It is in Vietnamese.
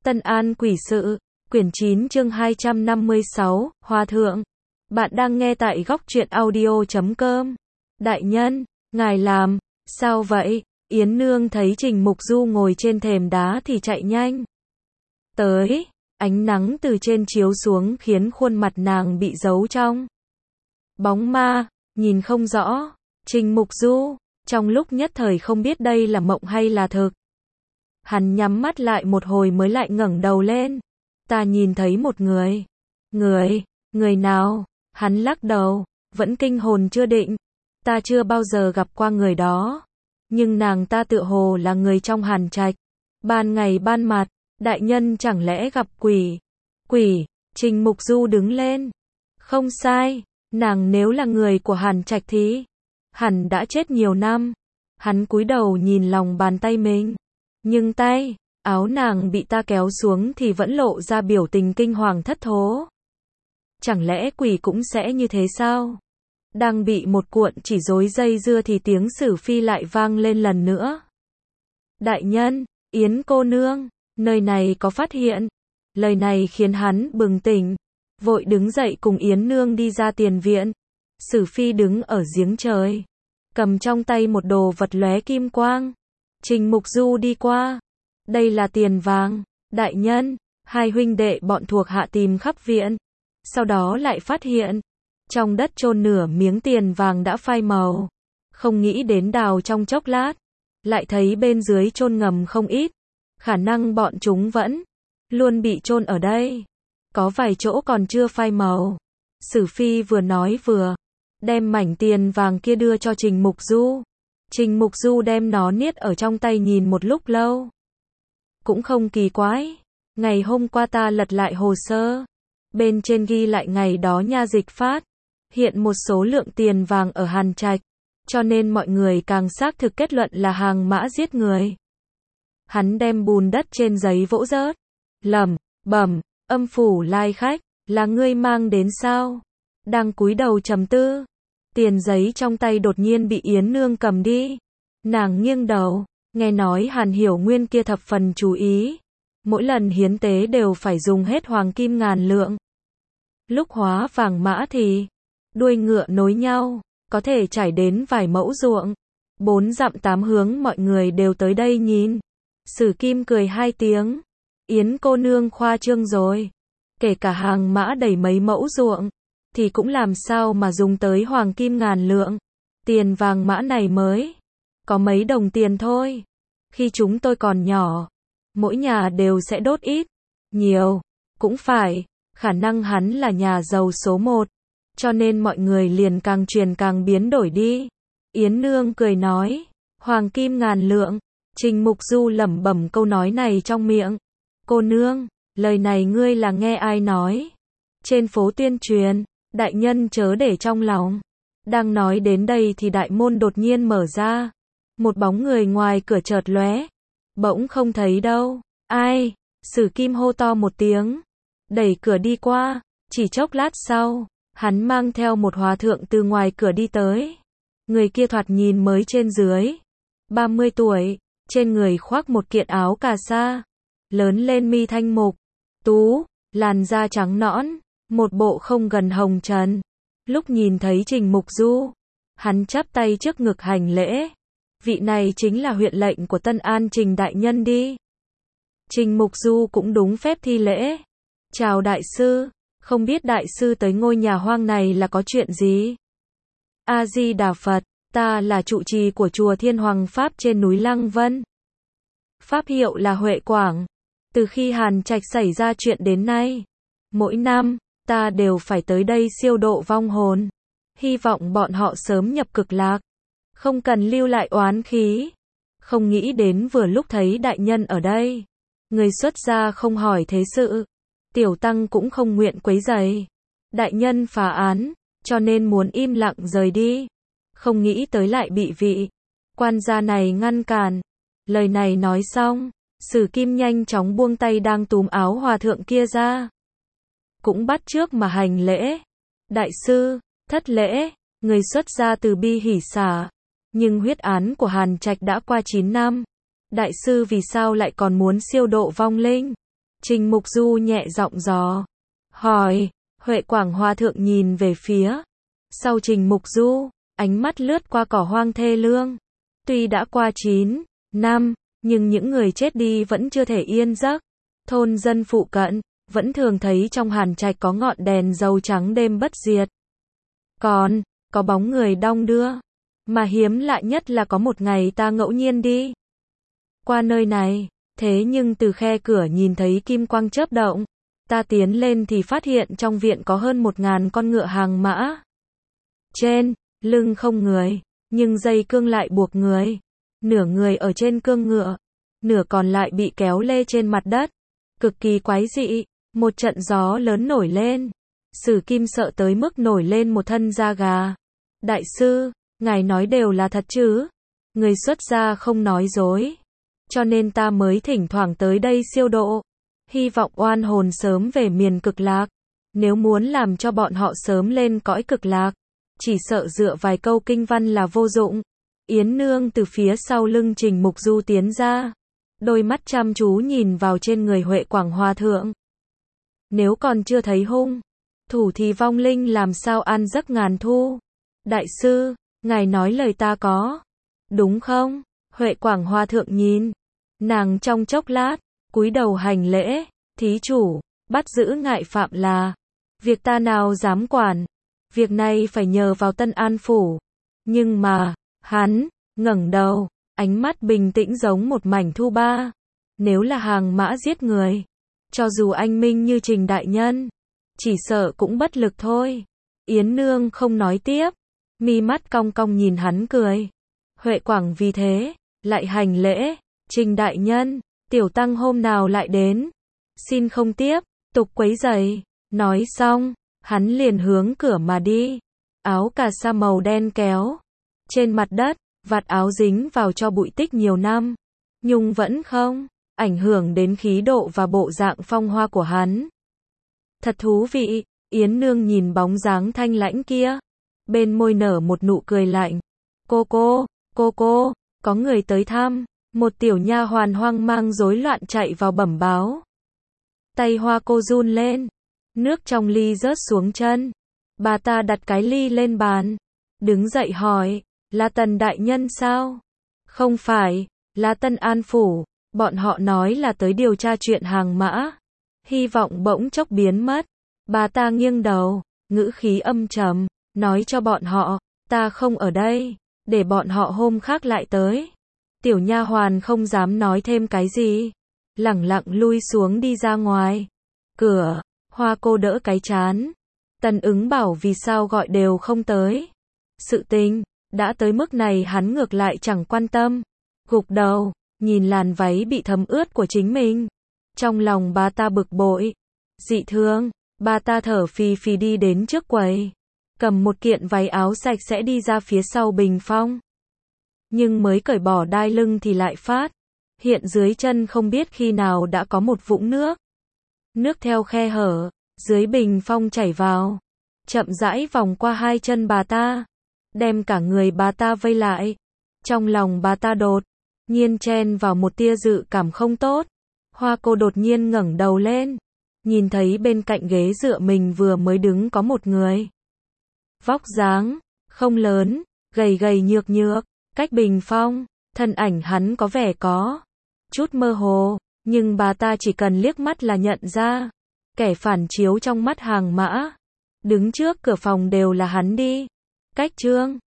Tân An Quỷ Sự, quyển 9 chương 256, Hòa Thượng. Bạn đang nghe tại góc truyện audio.com. Đại nhân, ngài làm, sao vậy? Yến Nương thấy Trình Mục Du ngồi trên thềm đá thì chạy nhanh tới, ánh nắng từ trên chiếu xuống khiến khuôn mặt nàng bị giấu trong bóng ma, nhìn không rõ. Trình Mục Du, trong lúc nhất thời không biết đây là mộng hay là thực. Hắn nhắm mắt lại một hồi mới lại ngẩng đầu lên. Ta nhìn thấy một người. Người nào? Hắn lắc đầu, vẫn kinh hồn chưa định. Ta chưa bao giờ gặp qua người đó. Nhưng nàng ta tựa hồ là người trong Hàn Trạch. Ban ngày ban mặt, đại nhân chẳng lẽ gặp quỷ? Quỷ, Trình Mục Du đứng lên. Không sai, nàng nếu là người của Hàn Trạch thì hẳn đã chết nhiều năm. Hắn cúi đầu nhìn lòng bàn tay mình. Nhưng tay, áo nàng bị ta kéo xuống thì vẫn lộ ra biểu tình kinh hoàng thất thố. Chẳng lẽ quỷ cũng sẽ như thế sao? Đang bị một cuộn chỉ rối dây dưa thì tiếng Sử Phi lại vang lên lần nữa. Đại nhân, Yến cô nương, nơi này có phát hiện. Lời này khiến hắn bừng tỉnh, vội đứng dậy cùng Yến Nương đi ra tiền viện. Sử Phi đứng ở giếng trời, cầm trong tay một đồ vật lóe kim quang. Trình Mục Du đi qua. Đây là tiền vàng, đại nhân. Hai huynh đệ bọn thuộc hạ tìm khắp viện. Sau đó lại phát hiện, trong đất chôn nửa miếng tiền vàng đã phai màu. Không nghĩ đến đào trong chốc lát, lại thấy bên dưới chôn ngầm không ít. Khả năng bọn chúng vẫn luôn bị chôn ở đây. Có vài chỗ còn chưa phai màu. Sử Phi vừa nói vừa đem mảnh tiền vàng kia đưa cho Trình Mục Du. Trình Mục Du đem nó niết ở trong tay nhìn một lúc lâu. Cũng không kỳ quái. Ngày hôm qua ta lật lại hồ sơ. Bên trên ghi lại ngày đó Nha Dịch phát hiện một số lượng tiền vàng ở Hàn Trạch. Cho nên mọi người càng xác thực kết luận là Hàng Mã giết người. Hắn đem bùn đất trên giấy vỗ rớt. Lẩm bẩm, Âm phủ lai khách, là ngươi mang đến sao? Đang cúi đầu trầm tư. Tiền giấy trong tay đột nhiên bị Yến Nương cầm đi. Nàng nghiêng đầu, nghe nói Hàn Hiểu Nguyên kia thập phần chú ý. Mỗi lần hiến tế đều phải dùng hết hoàng kim ngàn lượng. Lúc hóa vàng mã thì đuôi ngựa nối nhau, có thể trải đến vài mẫu ruộng. 4 dặm 8 hướng mọi người đều tới đây nhìn. Sử Kim cười 2 tiếng. Yến cô nương khoa trương rồi. Kể cả hàng mã đầy mấy mẫu ruộng, thì cũng làm sao mà dùng tới hoàng kim ngàn lượng. Tiền vàng mã này mới có mấy đồng tiền thôi. Khi chúng tôi còn nhỏ, mỗi nhà đều sẽ đốt ít, nhiều, cũng phải. Khả năng hắn là nhà giàu số 1, cho nên mọi người liền càng truyền càng biến đổi đi. Yến Nương cười nói, hoàng kim ngàn lượng. Trình Mục Du lẩm bẩm câu nói này trong miệng. Cô nương, lời này ngươi là nghe ai nói? Trên phố tuyên truyền, đại nhân chớ để trong lòng. Đang nói đến đây thì đại môn đột nhiên mở ra. Một bóng người ngoài cửa chợt lóe. Bỗng không thấy đâu. Ai? Sử Kim hô to một tiếng. Đẩy cửa đi qua. Chỉ chốc lát sau, hắn mang theo một hòa thượng từ ngoài cửa đi tới. Người kia thoạt nhìn mới trên dưới 30 tuổi. Trên người khoác một kiện áo cà sa. Lớn lên mi thanh mục tú, làn da trắng nõn, một bộ không gần hồng trần. Lúc nhìn thấy Trình Mục Du, hắn chắp tay trước ngực hành lễ. Vị này chính là huyện lệnh của Tân An Trình đại nhân đi. Trình Mục Du cũng đúng phép thi lễ. Chào đại sư, không biết đại sư tới ngôi nhà hoang này là có chuyện gì? A Di Đà Phật, ta là trụ trì của chùa Thiên Hoàng Pháp trên núi Lăng Vân. Pháp hiệu là Huệ Quảng. Từ khi Hàn Trạch xảy ra chuyện đến nay, mỗi năm, ta đều phải tới đây siêu độ vong hồn. Hy vọng bọn họ sớm nhập cực lạc, không cần lưu lại oán khí. Không nghĩ đến vừa lúc thấy đại nhân ở đây. Người xuất gia không hỏi thế sự. Tiểu tăng cũng không nguyện quấy rầy. Đại nhân phá án, cho nên muốn im lặng rời đi. Không nghĩ tới lại bị vị quan gia này ngăn cản. Lời này nói xong, Sử Kim nhanh chóng buông tay đang túm áo hòa thượng kia ra. Cũng bắt chước mà hành lễ. Đại sư, thất lễ, người xuất gia từ bi hỷ xả. Nhưng huyết án của Hàn Trạch đã qua 9 năm. Đại sư vì sao lại còn muốn siêu độ vong linh? Trình Mục Du nhẹ giọng dò hỏi. Huệ Quảng Hòa thượng nhìn về phía sau Trình Mục Du, ánh mắt lướt qua cỏ hoang thê lương. Tuy đã qua 9 năm, nhưng những người chết đi vẫn chưa thể yên giấc. Thôn dân phụ cận vẫn thường thấy trong hàn trạch có ngọn đèn dầu trắng đêm bất diệt. Còn có bóng người đong đưa, mà hiếm lạ nhất là có một ngày ta ngẫu nhiên đi qua nơi này, thế nhưng từ khe cửa nhìn thấy kim quang chớp động. Ta tiến lên thì phát hiện trong viện có hơn 1000 con ngựa hàng mã. Trên lưng không người, nhưng dây cương lại buộc người. Nửa người ở trên cương ngựa, nửa còn lại bị kéo lê trên mặt đất. Cực kỳ quái dị, một trận gió lớn nổi lên. Sử Kim sợ tới mức nổi lên một thân da gà. Đại sư, ngài nói đều là thật chứ? Người xuất gia không nói dối. Cho nên ta mới thỉnh thoảng tới đây siêu độ. Hy vọng oan hồn sớm về miền cực lạc. Nếu muốn làm cho bọn họ sớm lên cõi cực lạc, chỉ sợ dựa vài câu kinh văn là vô dụng. Yến Nương từ phía sau lưng Trình Mục Du tiến ra. Đôi mắt chăm chú nhìn vào trên người Huệ Quảng Hòa thượng. Nếu còn chưa thấy hung thủ thì vong linh làm sao an giấc ngàn thu. Đại sư, ngài nói lời ta có đúng không? Huệ Quảng Hòa thượng nhìn nàng trong chốc lát, cúi đầu hành lễ. Thí chủ, bắt giữ ngại phạm là việc ta nào dám quản. Việc này phải nhờ vào Tân An phủ. Nhưng mà, hắn ngẩng đầu, ánh mắt bình tĩnh giống một mảnh thu ba. Nếu là hàng mã giết người, cho dù anh minh như Trình đại nhân, chỉ sợ cũng bất lực thôi. Yến Nương không nói tiếp, mi mắt cong cong nhìn hắn cười. Huệ Quảng vì thế lại hành lễ. Trình đại nhân, tiểu tăng hôm nào lại đến, xin không tiếp tục quấy rầy. Nói xong, hắn liền hướng cửa mà đi. Áo cà sa màu đen kéo trên mặt đất, vạt áo dính vào cho bụi tích nhiều năm, nhưng vẫn không ảnh hưởng đến khí độ và bộ dạng phong hoa của hắn. Thật thú vị. Yến Nương nhìn bóng dáng thanh lãnh kia, bên môi nở một nụ cười lạnh. Cô, có người tới thăm. Một tiểu nha hoàn hoang mang rối loạn chạy vào bẩm báo. Tay Hoa cô run lên, nước trong ly rớt xuống chân. Bà ta đặt cái ly lên bàn, đứng dậy hỏi, là Tần đại nhân sao? Không phải, là Tân An phủ. Bọn họ nói là tới điều tra chuyện hàng mã. Hy vọng bỗng chốc biến mất. Bà ta nghiêng đầu, ngữ khí âm trầm, nói cho bọn họ, ta không ở đây, để bọn họ hôm khác lại tới. Tiểu nha hoàn không dám nói thêm cái gì, lẳng lặng lui xuống đi ra ngoài. Cửa, Hoa cô đỡ cái trán. Tần Ứng bảo vì sao gọi đều không tới. Sự tình đã tới mức này hắn ngược lại chẳng quan tâm. Gục đầu, nhìn làn váy bị thấm ướt của chính mình. Trong lòng bà ta bực bội, dị thương. Bà ta thở phì phì đi đến trước quầy, cầm một kiện váy áo sạch sẽ đi ra phía sau bình phong. Nhưng mới cởi bỏ đai lưng thì lại phát hiện dưới chân không biết khi nào đã có một vũng nước. Nước theo khe hở dưới bình phong chảy vào, chậm rãi vòng qua hai chân bà ta, đem cả người bà ta vây lại. Trong lòng bà ta đột nhiên chen vào một tia dự cảm không tốt. Hoa cô đột nhiên ngẩng đầu lên, nhìn thấy bên cạnh ghế dựa mình vừa mới đứng có một người. Vóc dáng không lớn, gầy gầy nhược nhược, cách bình phong, thân ảnh hắn có vẻ có chút mơ hồ, nhưng bà ta chỉ cần liếc mắt là nhận ra. Kẻ phản chiếu trong mắt hàng mã đứng trước cửa phòng đều là hắn đi. Cách Trương